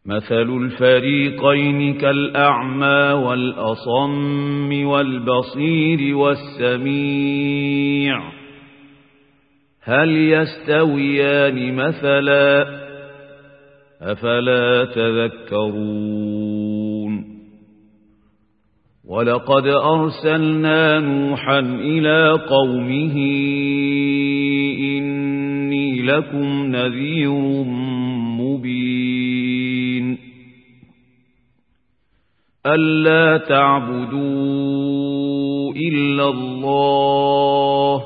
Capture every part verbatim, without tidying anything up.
مثل الفريقين كالأعمى والأصم والبصير والسميع هل يستويان مثلا أفلا تذكرون ولقد أرسلنا نوحا إلى قومه إني لكم نذير مبين ألا تعبدوا إلا الله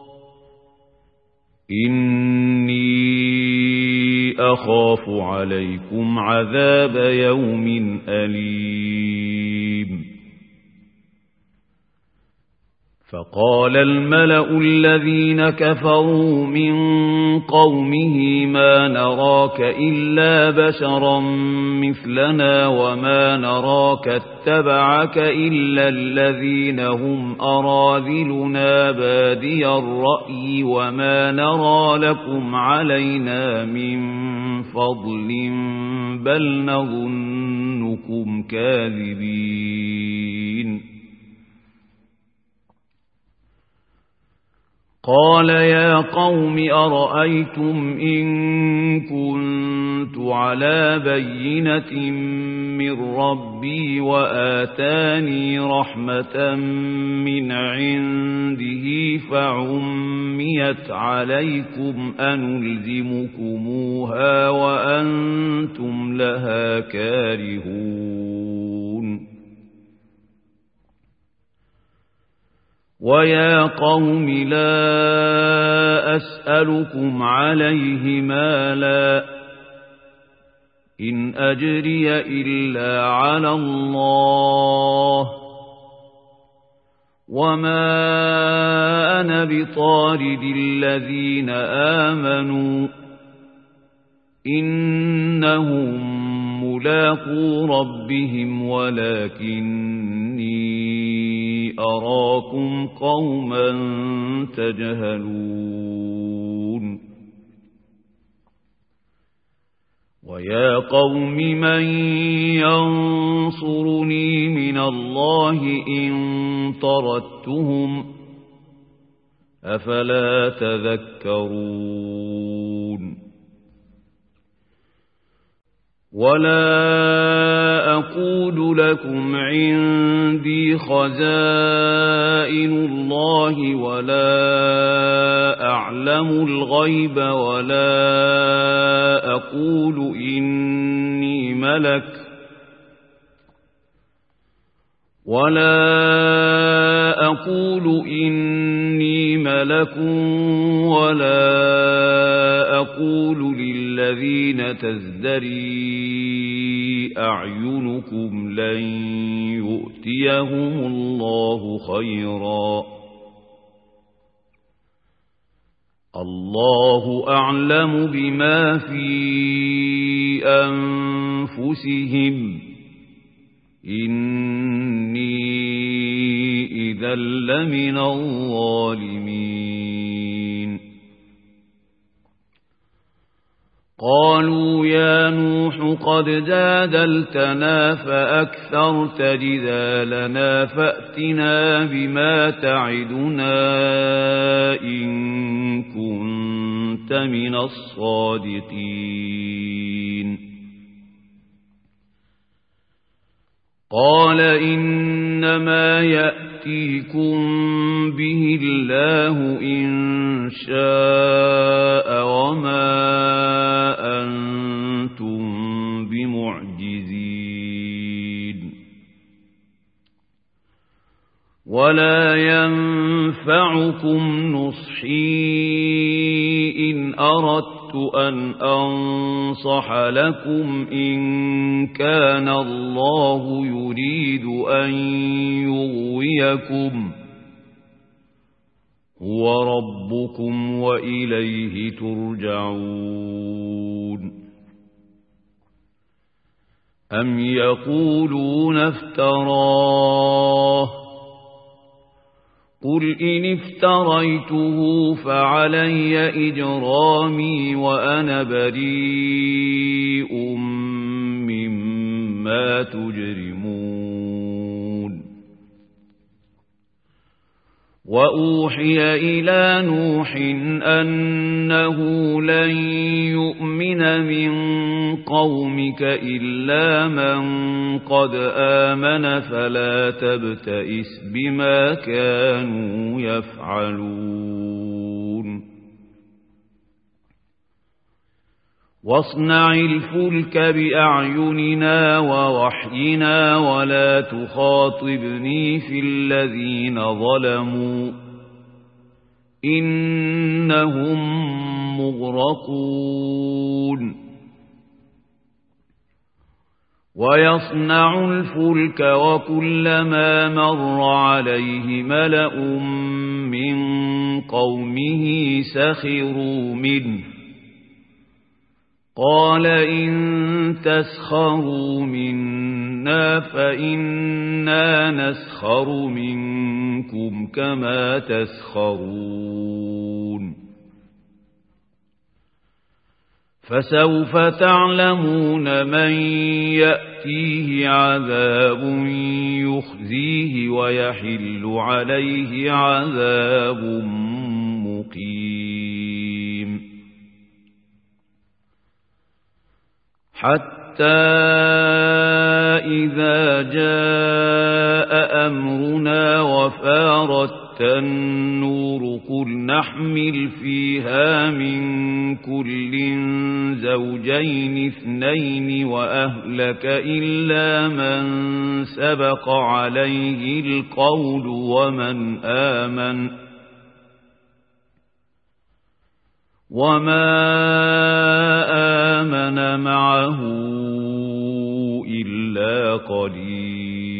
إني أخاف عليكم عذاب يوم أليم فقال الملأ الذين كفروا من قومه ما نراك إلا بشرا مثلنا وما نراك اتبعك إلا الذين هم أراذلنا بادي الرأي وما نرى لكم علينا من فضل بل نظنكم كاذبين قال يا قوم أرأيتم إن كنت على بينة من ربي وآتاني رحمة من عنده فعميت عليكم أنلزمكموها وأنتم لها كارهون ويا قوم لا أسألكم عليه مالا إن أجري إلا على الله وما أنا بطارد الذين آمنوا إنهم ملاقو ربهم ولكني أراكم قوما تجهلون ويا قوم من ينصرني من الله إن طردتهم أفلا تذكرون ولا أقول لكم عندي خزائن الله ولا أعلم الغيب ولا أقول إني ملك ولا أقول إني ملك ولا أقول للذين تزدري أعينكم لن يؤتيهم الله خيرا الله أعلم بما في أنفسهم إني إذا لمن الظالمين قالوا يا نوح قد جادلتنا فأكثرت جدالنا فأتنا بما تعدنا إن كنت من الصادقين قال إنما يأتيكم به الله إن شاء وما أنتم بمعجزين ولا ينفعكم نصحي إن أردت أن أنصح لكم إن كان الله يريد أن يغويكم هو ربكم وإليه ترجعون أم يقولون افتراه قل إن افتريته فعلي إجرامي وأنا بريء بما تجرمون وأوحي إلى نوح أنه لن يؤمن من قومك إلا من قد آمن فلا تبتئس بما كانوا يفعلون واصنع الفلك بأعيننا ووحينا ولا تخاطبني في الذين ظلموا إنهم مغرقون ويصنع الفلك وكلما مر عليه ملأ من قومه سخروا منه قال إن تسخروا منا فإنا نسخر منكم كما تسخرون فسوف تعلمون من يأتيه عذاب يخزيه ويحل عليه عذاب مقيم حتى إذا جاء أمرنا وفارت النور قل نحمل فيها من كل زوجين اثنين وأهلك إلا من سبق عليه القول ومن آمن وما آمن معه إلا قليل